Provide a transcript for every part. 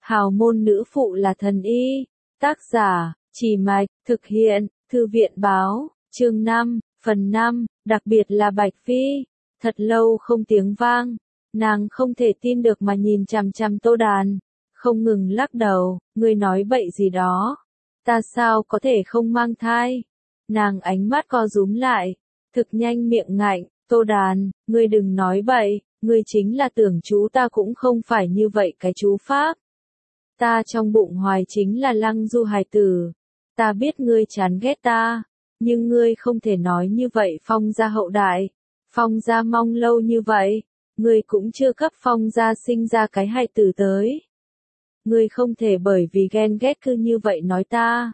Hào môn nữ phụ là thần y. Tác giả, Chỉ Mạch, thực hiện, Thư viện báo, chương 5, phần 5, đặc biệt là Bạch Phi. Thật lâu không tiếng vang, nàng không thể tin được mà nhìn chằm chằm Tô Đàn, không ngừng lắc đầu, ngươi nói bậy gì đó, ta sao có thể không mang thai. Nàng ánh mắt co rúm lại, thực nhanh miệng ngạnh, Tô Đàn, ngươi đừng nói bậy, ngươi chính là tưởng chú ta cũng không phải như vậy cái chú pháp. Ta trong bụng hoài chính là Lăng Du hài tử, ta biết ngươi chán ghét ta, nhưng ngươi không thể nói như vậy Phong gia hậu đại, Phong gia mong lâu như vậy, ngươi cũng chưa cấp Phong gia sinh ra cái hài tử tới. Ngươi không thể bởi vì ghen ghét cứ như vậy nói ta.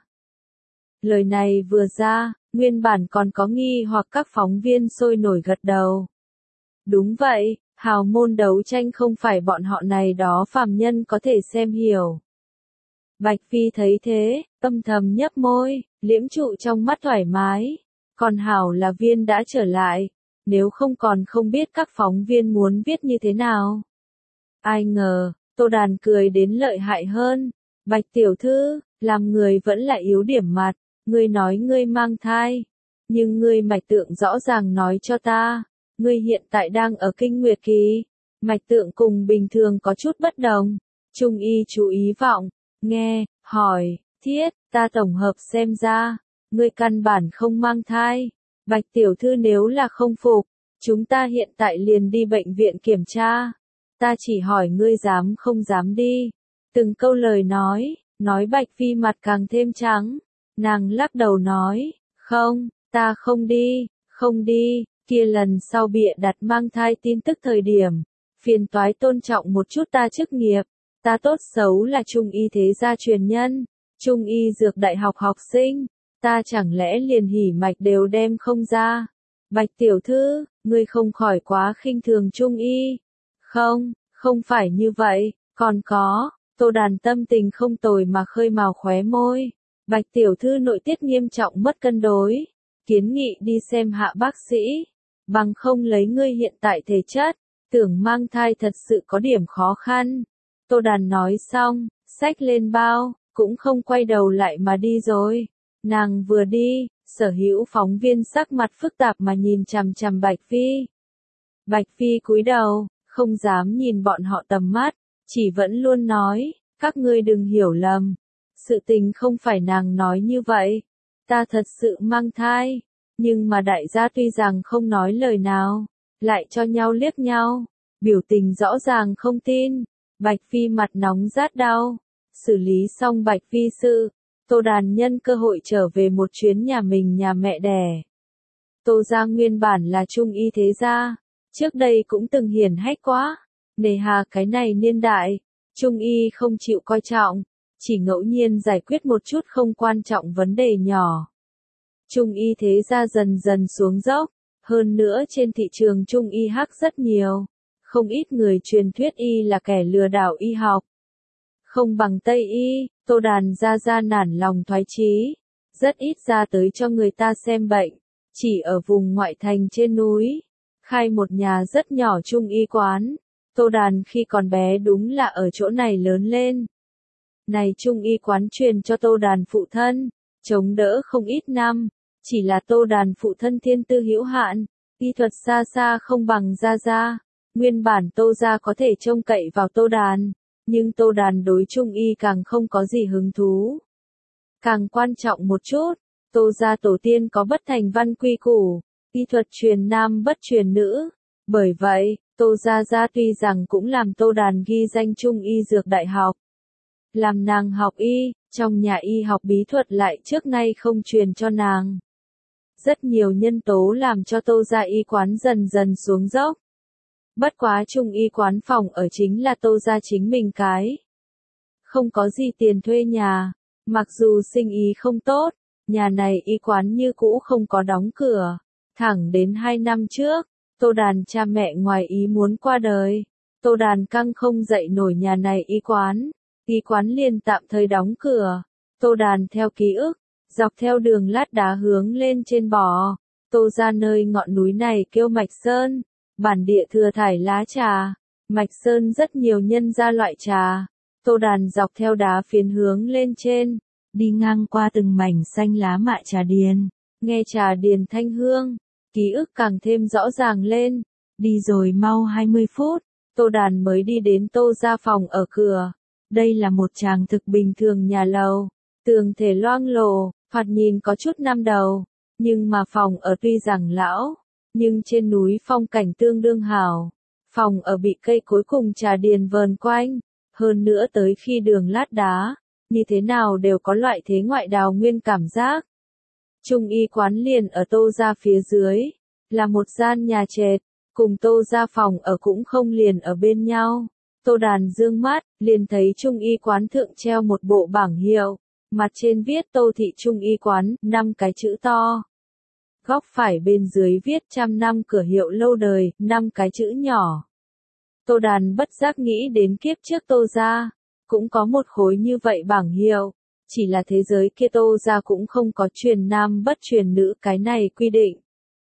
Lời này vừa ra, nguyên bản còn có nghi hoặc các phóng viên sôi nổi gật đầu. Đúng vậy, hào môn đấu tranh không phải bọn họ này đó phàm nhân có thể xem hiểu. Bạch Phi thấy thế, âm thầm nhấp môi, liễm trụ trong mắt thoải mái. Còn hảo là Viên đã trở lại, nếu không còn không biết các phóng viên muốn viết như thế nào. Ai ngờ, Tô Đàn cười đến lợi hại hơn. Bạch tiểu thư, làm người vẫn là yếu điểm mặt, ngươi nói ngươi mang thai, nhưng ngươi mạch tượng rõ ràng nói cho ta, ngươi hiện tại đang ở kinh nguyệt kỳ, mạch tượng cùng bình thường có chút bất đồng. Trung y chú ý vọng, nghe, hỏi, thiết, ta tổng hợp xem ra, ngươi căn bản không mang thai. Bạch tiểu thư nếu là không phục, chúng ta hiện tại liền đi bệnh viện kiểm tra. Ta chỉ hỏi ngươi dám không dám đi. Từng câu lời nói Bạch Phi mặt càng thêm trắng. Nàng lắc đầu nói, không, ta không đi, kia lần sau bịa đặt mang thai tin tức thời điểm. Phiền toái tôn trọng một chút ta chức nghiệp. Ta tốt xấu là trung y thế gia truyền nhân, trung y dược đại học học sinh. Ta chẳng lẽ liền hỉ mạch đều đem không ra. Bạch tiểu thư, ngươi không khỏi quá khinh thường trung y. Không phải như vậy, còn có, Tô Đàn tâm tình không tồi mà khơi mào khóe môi. Bạch tiểu thư nội tiết nghiêm trọng mất cân đối, kiến nghị đi xem hạ bác sĩ, bằng không lấy ngươi hiện tại thể chất, tưởng mang thai thật sự có điểm khó khăn. Tô Đàn nói xong, xách lên bao, cũng không quay đầu lại mà đi rồi. Nàng vừa đi, sở hữu phóng viên sắc mặt phức tạp mà nhìn chằm chằm Bạch Phi. Bạch Phi cúi đầu, không dám nhìn bọn họ tầm mắt, chỉ vẫn luôn nói, các ngươi đừng hiểu lầm. Sự tình không phải nàng nói như vậy, ta thật sự mang thai, nhưng mà đại gia tuy rằng không nói lời nào, lại cho nhau liếc nhau, biểu tình rõ ràng không tin. Bạch Phi mặt nóng rát đau, xử lý xong Bạch Phi sự, Tô Đàn nhân cơ hội trở về một chuyến nhà mình nhà mẹ đẻ. Tô gia nguyên bản là trung y thế gia, trước đây cũng từng hiển hách quá, nề hà cái này niên đại, trung y không chịu coi trọng, chỉ ngẫu nhiên giải quyết một chút không quan trọng vấn đề nhỏ. Trung y thế gia dần dần xuống dốc, hơn nữa trên thị trường trung y hắc rất nhiều, không ít người truyền thuyết y là kẻ lừa đảo y học. Không bằng Tây y, Tô Đàn ra nản lòng thoái chí, rất ít ra tới cho người ta xem bệnh, chỉ ở vùng ngoại thành trên núi, khai một nhà rất nhỏ trung y quán. Tô Đàn khi còn bé đúng là ở chỗ này lớn lên. Này trung y quán truyền cho Tô Đàn phụ thân, chống đỡ không ít năm, chỉ là Tô Đàn phụ thân thiên tư hữu hạn, y thuật xa xa không bằng gia. Nguyên bản Tô gia có thể trông cậy vào Tô Đàn, nhưng Tô Đàn đối trung y càng không có gì hứng thú. Càng quan trọng một chút, Tô gia tổ tiên có bất thành văn quy củ, y thuật truyền nam bất truyền nữ, bởi vậy, Tô gia tuy rằng cũng làm Tô Đàn ghi danh trung y dược đại học. Làm nàng học y, trong nhà y học bí thuật lại trước nay không truyền cho nàng. Rất nhiều nhân tố làm cho Tô gia y quán dần dần xuống dốc. Bất quá trung y quán phòng ở chính là Tô gia chính mình cái. Không có gì tiền thuê nhà, mặc dù sinh ý không tốt, nhà này y quán như cũ không có đóng cửa. Thẳng đến 2 năm trước, Tô Đàn cha mẹ ngoài ý muốn qua đời. Tô Đàn căng không dậy nổi nhà này y quán liền tạm thời đóng cửa. Tô Đàn theo ký ức, dọc theo đường lát đá hướng lên trên bò. Tô gia nơi ngọn núi này kêu Mạch Sơn, bản địa thừa thải lá trà. Mạch Sơn rất nhiều nhân gia loại trà. Tô Đàn dọc theo đá phiến hướng lên trên, đi ngang qua từng mảnh xanh lá mạ trà điền, nghe trà điền thanh hương, ký ức càng thêm rõ ràng lên. Đi rồi mau 20 phút, Tô Đàn mới đi đến Tô gia phòng ở cửa. Đây là một tràng thực bình thường nhà lầu, tường thể loang lổ, thoạt nhìn có chút năm đầu, nhưng mà phòng ở tuy rằng lão, nhưng trên núi phong cảnh tương đương hảo. Phòng ở bị cây cối cùng trà điền vờn quanh, hơn nữa tới khi đường lát đá, như thế nào đều có loại thế ngoại đào nguyên cảm giác. Trung y quán liền ở Tô gia phía dưới, là một gian nhà trệt, cùng Tô gia phòng ở cũng không liền ở bên nhau. Tô Đàn dương mắt, liền thấy Trung y quán thượng treo một bộ bảng hiệu, mặt trên viết Tô thị Trung y quán, 5 cái chữ to. Góc phải bên dưới viết 100 năm cửa hiệu lâu đời, 5 cái chữ nhỏ. Tô Đàn bất giác nghĩ đến kiếp trước Tô gia, cũng có một khối như vậy bảng hiệu, chỉ là thế giới kia Tô gia cũng không có truyền nam bất truyền nữ cái này quy định.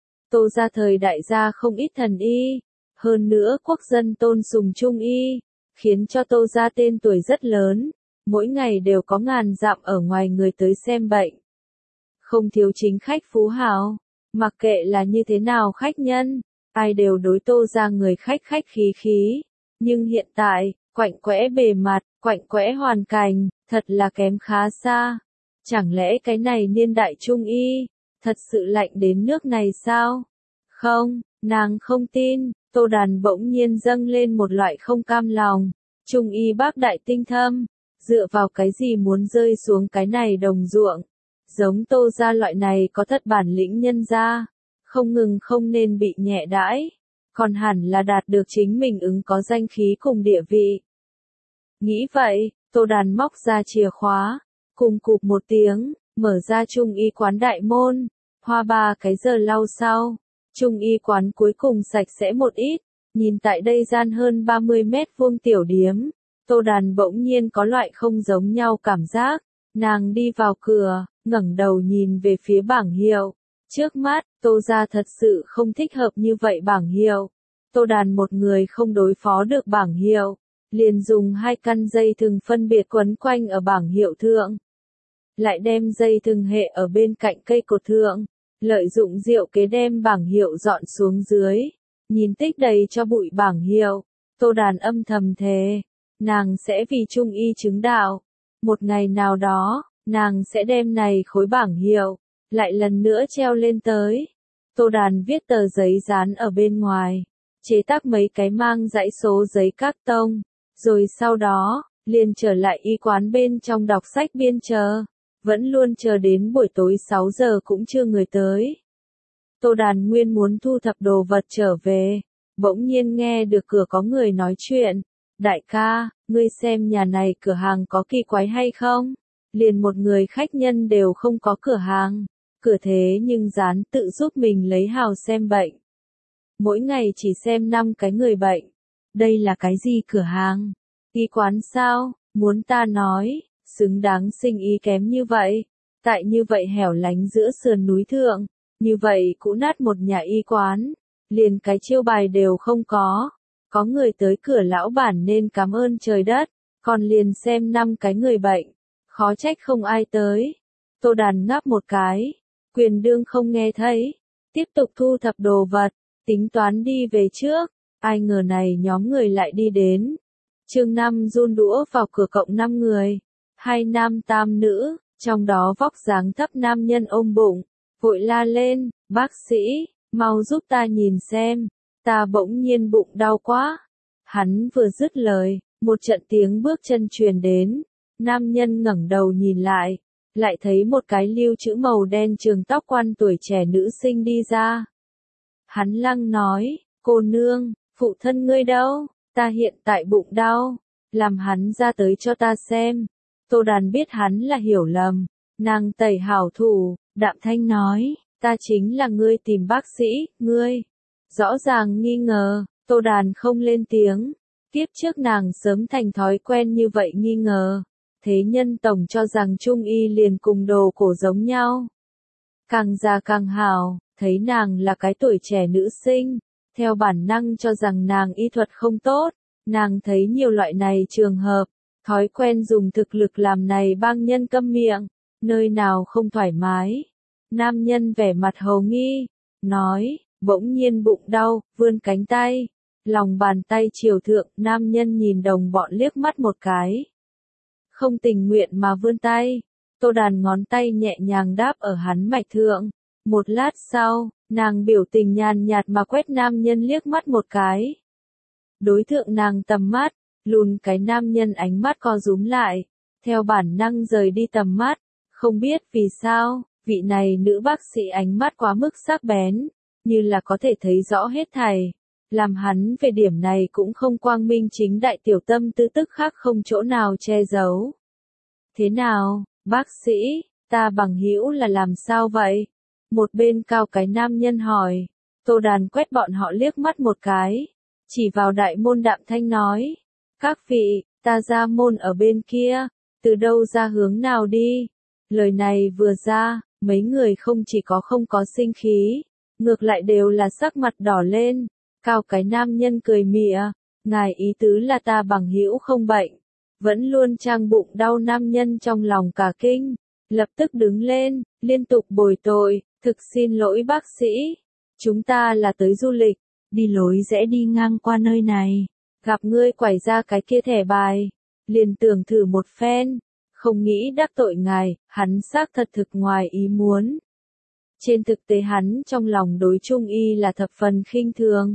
Tô gia thời đại gia không ít thần y, hơn nữa quốc dân tôn sùng Trung y, khiến cho Tô gia tên tuổi rất lớn, mỗi ngày đều có ngàn dặm ở ngoài người tới xem bệnh. Không thiếu chính khách phú hào, mặc kệ là như thế nào khách nhân, ai đều đối Tô gia người khách khách khí khí, nhưng hiện tại, quạnh quẽ bề mặt, quạnh quẽ hoàn cảnh, thật là kém khá xa. Chẳng lẽ cái này niên đại Trung y, thật sự lạnh đến nước này sao? Không, nàng không tin. Tô Đàn bỗng nhiên dâng lên một loại không cam lòng. Trung y bác đại tinh thâm, dựa vào cái gì muốn rơi xuống cái này đồng ruộng? Giống Tô gia loại này có thất bản lĩnh nhân gia, không ngừng không nên bị nhẹ đãi, còn hẳn là đạt được chính mình ứng có danh khí cùng địa vị. Nghĩ vậy, Tô Đàn móc ra chìa khóa, cùng cụp một tiếng, mở ra Trung y quán đại môn, hoa 3 cái giờ lau sau. Trung y quán cuối cùng sạch sẽ một ít, nhìn tại đây gian hơn 30 mét vuông tiểu điếm, Tô Đàn bỗng nhiên có loại không giống nhau cảm giác. Nàng đi vào cửa, ngẩng đầu nhìn về phía bảng hiệu. Trước mắt, Tô gia thật sự không thích hợp như vậy bảng hiệu. Tô Đàn một người không đối phó được bảng hiệu, liền dùng 2 căn dây thừng phân biệt quấn quanh ở bảng hiệu thượng. Lại đem dây thừng hệ ở bên cạnh cây cột thượng. Lợi dụng diệu kế đem bảng hiệu dọn xuống dưới, nhìn tích đầy cho bụi bảng hiệu, Tô Đàn âm thầm thề, nàng sẽ vì Trung y chứng đạo. Một ngày nào đó, nàng sẽ đem này khối bảng hiệu, lại lần nữa treo lên tới. Tô Đàn viết tờ giấy dán ở bên ngoài, chế tác mấy cái mang dãy số giấy các tông, rồi sau đó, liền trở lại y quán bên trong đọc sách biên chờ. Vẫn luôn chờ đến buổi tối 6 giờ cũng chưa người tới. Tô Đàn nguyên muốn thu thập đồ vật trở về, bỗng nhiên nghe được cửa có người nói chuyện. Đại ca, ngươi xem nhà này cửa hàng có kỳ quái hay không? Liền một người khách nhân đều không có cửa hàng. Cửa thế nhưng dán tự giúp mình lấy hào xem bệnh. Mỗi ngày chỉ xem 5 cái người bệnh. Đây là cái gì cửa hàng? Y quán sao? Muốn ta nói, xứng đáng sinh ý kém như vậy. Tại như vậy hẻo lánh giữa sườn núi thượng, như vậy cũ nát một nhà y quán, liền cái chiêu bài đều không có. Có người tới cửa lão bản nên cảm ơn trời đất, còn liền xem 5 cái người bệnh, khó trách không ai tới. Tô Đàn ngáp một cái, quyền đương không nghe thấy, tiếp tục thu thập đồ vật, tính toán đi về trước, ai ngờ này nhóm người lại đi đến. Chương 5 run đũa vào cửa cộng 5 người, 2 nam tam nữ, trong đó vóc dáng thấp nam nhân ôm bụng, vội la lên, bác sĩ, mau giúp ta nhìn xem, ta bỗng nhiên bụng đau quá. Hắn vừa dứt lời, một trận tiếng bước chân truyền đến, nam nhân ngẩng đầu nhìn lại thấy một cái lưu chữ màu đen trường tóc quan tuổi trẻ nữ sinh đi ra. Hắn lăng nói, cô nương, phụ thân ngươi đâu, ta hiện tại bụng đau, làm hắn ra tới cho ta xem. Tô Đàn biết hắn là hiểu lầm, nàng tẩy hảo thủ, đạm thanh nói, ta chính là ngươi tìm bác sĩ, ngươi. Rõ ràng nghi ngờ, Tô Đàn không lên tiếng, tiếp trước nàng sớm thành thói quen như vậy nghi ngờ. Thế nhân tổng cho rằng Trung y liền cùng đồ cổ giống nhau. Càng già càng hảo, thấy nàng là cái tuổi trẻ nữ sinh, theo bản năng cho rằng nàng y thuật không tốt, nàng thấy nhiều loại này trường hợp, thói quen dùng thực lực làm này bang nhân câm miệng, nơi nào không thoải mái. Nam nhân vẻ mặt hồ nghi, nói, bỗng nhiên bụng đau, vươn cánh tay, lòng bàn tay chiều thượng, nam nhân nhìn đồng bọn liếc mắt một cái. Không tình nguyện mà vươn tay, Tô Đàn ngón tay nhẹ nhàng đáp ở hắn mạch thượng. Một lát sau, nàng biểu tình nhàn nhạt mà quét nam nhân liếc mắt một cái. Đối thượng nàng tầm mắt, lùn cái nam nhân ánh mắt co rúm lại, theo bản năng rời đi tầm mắt, không biết vì sao, vị này nữ bác sĩ ánh mắt quá mức sắc bén, như là có thể thấy rõ hết thảy, làm hắn về điểm này cũng không quang minh chính đại tiểu tâm tư tức khác không chỗ nào che giấu. Thế nào, bác sĩ, ta bằng hữu là làm sao vậy? Một bên cao cái nam nhân hỏi, Tô Đàn quét bọn họ liếc mắt một cái, chỉ vào đại môn đạm thanh nói, các vị, ta ra môn ở bên kia, từ đâu ra hướng nào đi? Lời này vừa ra, mấy người không chỉ không có sinh khí, ngược lại đều là sắc mặt đỏ lên. Cao cái nam nhân cười mỉa, ngài ý tứ là ta bằng hữu không bệnh, vẫn luôn trang bụng đau. Nam nhân trong lòng cả kinh, lập tức đứng lên, liên tục bồi tội, thực xin lỗi bác sĩ, chúng ta là tới du lịch, đi lối rẽ đi ngang qua nơi này, gặp ngươi quải ra cái kia thẻ bài, liền tưởng thử một phen, không nghĩ đắc tội ngài, hắn xác thật thực ngoài ý muốn. Trên thực tế hắn trong lòng đối Trung Y là thập phần khinh thường.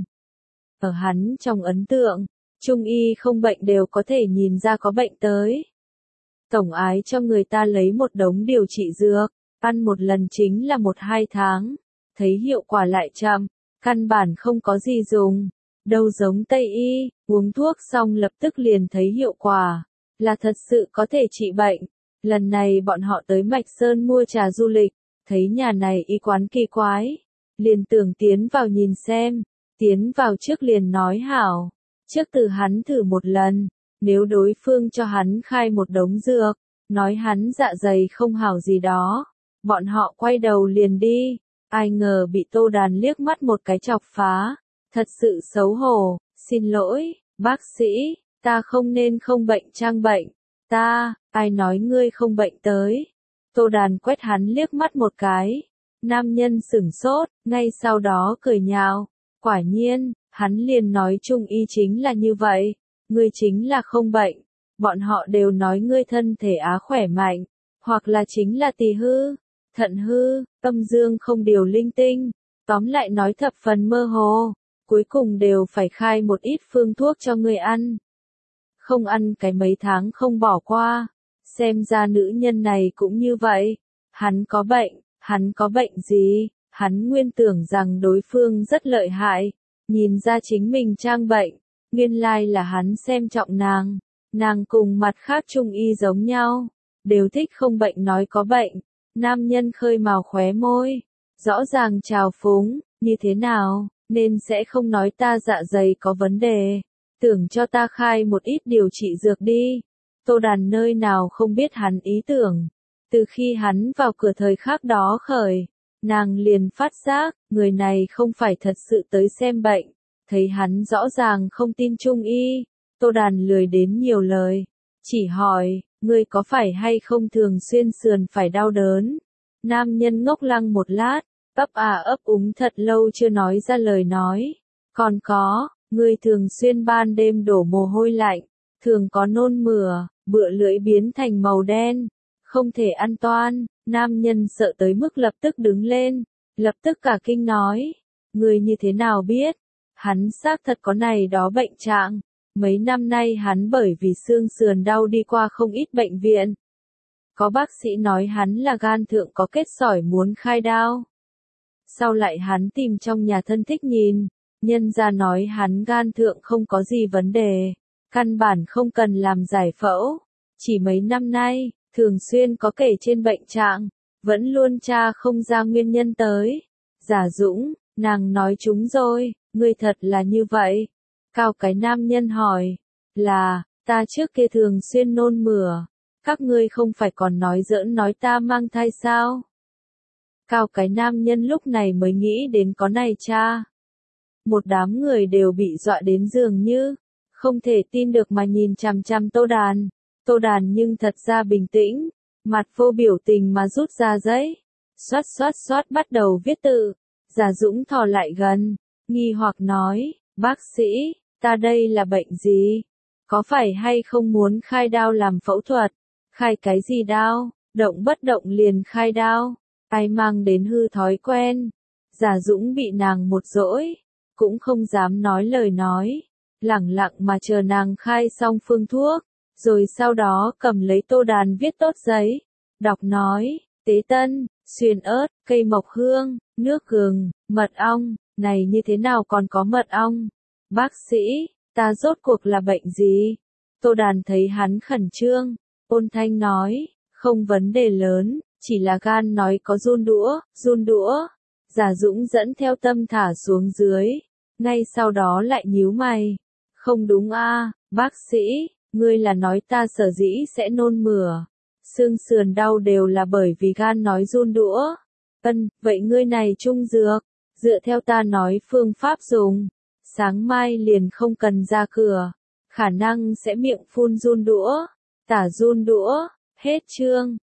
Ở hắn trong ấn tượng, Trung Y không bệnh đều có thể nhìn ra có bệnh tới. Tổng ái cho người ta lấy một đống điều trị dược, ăn một lần chính là 1-2 tháng, thấy hiệu quả lại chậm, căn bản không có gì dùng. Đâu giống Tây Y, uống thuốc xong lập tức liền thấy hiệu quả, là thật sự có thể trị bệnh. Lần này bọn họ tới Mạch Sơn mua trà du lịch, thấy nhà này y quán kỳ quái, liền tưởng tiến vào nhìn xem, tiến vào trước liền nói hảo, trước từ hắn thử một lần, nếu đối phương cho hắn khai một đống dược, nói hắn dạ dày không hảo gì đó, bọn họ quay đầu liền đi, ai ngờ bị Tô Đàn liếc mắt một cái chọc phá, thật sự xấu hổ, xin lỗi, bác sĩ, ta không nên không bệnh trang bệnh, ai nói ngươi không bệnh tới. Tô Đàn quét hắn liếc mắt một cái, nam nhân sửng sốt, ngay sau đó cười nhạo, quả nhiên, hắn liền nói Trung Y chính là như vậy, ngươi chính là không bệnh, bọn họ đều nói ngươi thân thể khỏe mạnh, hoặc là chính là tỳ hư, thận hư, âm dương không điều linh tinh, tóm lại nói thập phần mơ hồ, cuối cùng đều phải khai một ít phương thuốc cho ngươi ăn. Không ăn cái mấy tháng không bỏ qua. Xem ra nữ nhân này cũng như vậy, hắn có bệnh gì, hắn nguyên tưởng rằng đối phương rất lợi hại, nhìn ra chính mình trang bệnh, nguyên lai là hắn xem trọng nàng cùng mặt khác Trung Y giống nhau, đều thích không bệnh nói có bệnh. Nam nhân khơi mào khóe môi, rõ ràng trào phúng, như thế nào, nên sẽ không nói ta dạ dày có vấn đề, tưởng cho ta khai một ít điều trị dược đi. Tô Đàn nơi nào không biết hắn ý tưởng, từ khi hắn vào cửa thời khắc đó khởi, nàng liền phát giác, người này không phải thật sự tới xem bệnh, thấy hắn rõ ràng không tin Trung Y, Tô Đàn lười đến nhiều lời, chỉ hỏi, ngươi có phải hay không thường xuyên sườn phải đau đớn? Nam nhân ngốc lăng một lát, ấp úng thật lâu chưa nói ra lời nói, còn có, ngươi thường xuyên ban đêm đổ mồ hôi lạnh, thường có nôn mửa, bựa lưỡi biến thành màu đen, không thể ăn toan. Nam nhân sợ tới mức lập tức đứng lên, lập tức cả kinh nói, người như thế nào biết? Hắn xác thật có này đó bệnh trạng, mấy năm nay hắn bởi vì xương sườn đau đi qua không ít bệnh viện. Có bác sĩ nói hắn là gan thượng có kết sỏi muốn khai đao. Sau lại hắn tìm trong nhà thân thích nhìn, nhân ra nói hắn gan thượng không có gì vấn đề, căn bản không cần làm giải phẫu. Chỉ mấy năm nay, thường xuyên có kể trên bệnh trạng, vẫn luôn tra không ra nguyên nhân tới. Giả Dũng, nàng nói chúng rồi, ngươi thật là như vậy. Cao cái nam nhân hỏi, là, ta trước kia thường xuyên nôn mửa, các ngươi không phải còn nói giỡn nói ta mang thai sao? Cao cái nam nhân lúc này mới nghĩ đến có này cha. Một đám người đều bị dọa đến dường như, không thể tin được mà nhìn chằm chằm Tô Đàn. Tô Đàn nhưng thật ra bình tĩnh, mặt vô biểu tình mà rút ra giấy. Xoát xoát xoát bắt đầu viết tự. Giả Dũng thò lại gần, nghi hoặc nói, bác sĩ, ta đây là bệnh gì? Có phải hay không muốn khai đao làm phẫu thuật? Khai cái gì đao? Động bất động liền khai đao. Ai mang đến hư thói quen? Giả Dũng bị nàng một dỗi, cũng không dám nói lời nói. Lẳng lặng mà chờ nàng khai xong phương thuốc, rồi sau đó cầm lấy Tô Đàn viết tốt giấy. Đọc nói, tế tân, xuyên ớt, cây mộc hương, nước gừng, mật ong, này như thế nào còn có mật ong? Bác sĩ, ta rốt cuộc là bệnh gì? Tô Đàn thấy hắn khẩn trương, ôn thanh nói, không vấn đề lớn, chỉ là gan nói có run đũa. Giả Dũng dẫn theo tâm thả xuống dưới, ngay sau đó lại nhíu mày. Không đúng a, bác sĩ, ngươi là nói ta sở dĩ sẽ nôn mửa. Xương sườn đau đều là bởi vì gan nói run đũa. Vậy ngươi này trung dược, dựa theo ta nói phương pháp dùng, sáng mai liền không cần ra cửa, khả năng sẽ miệng phun run đũa, tả run đũa, hết chương.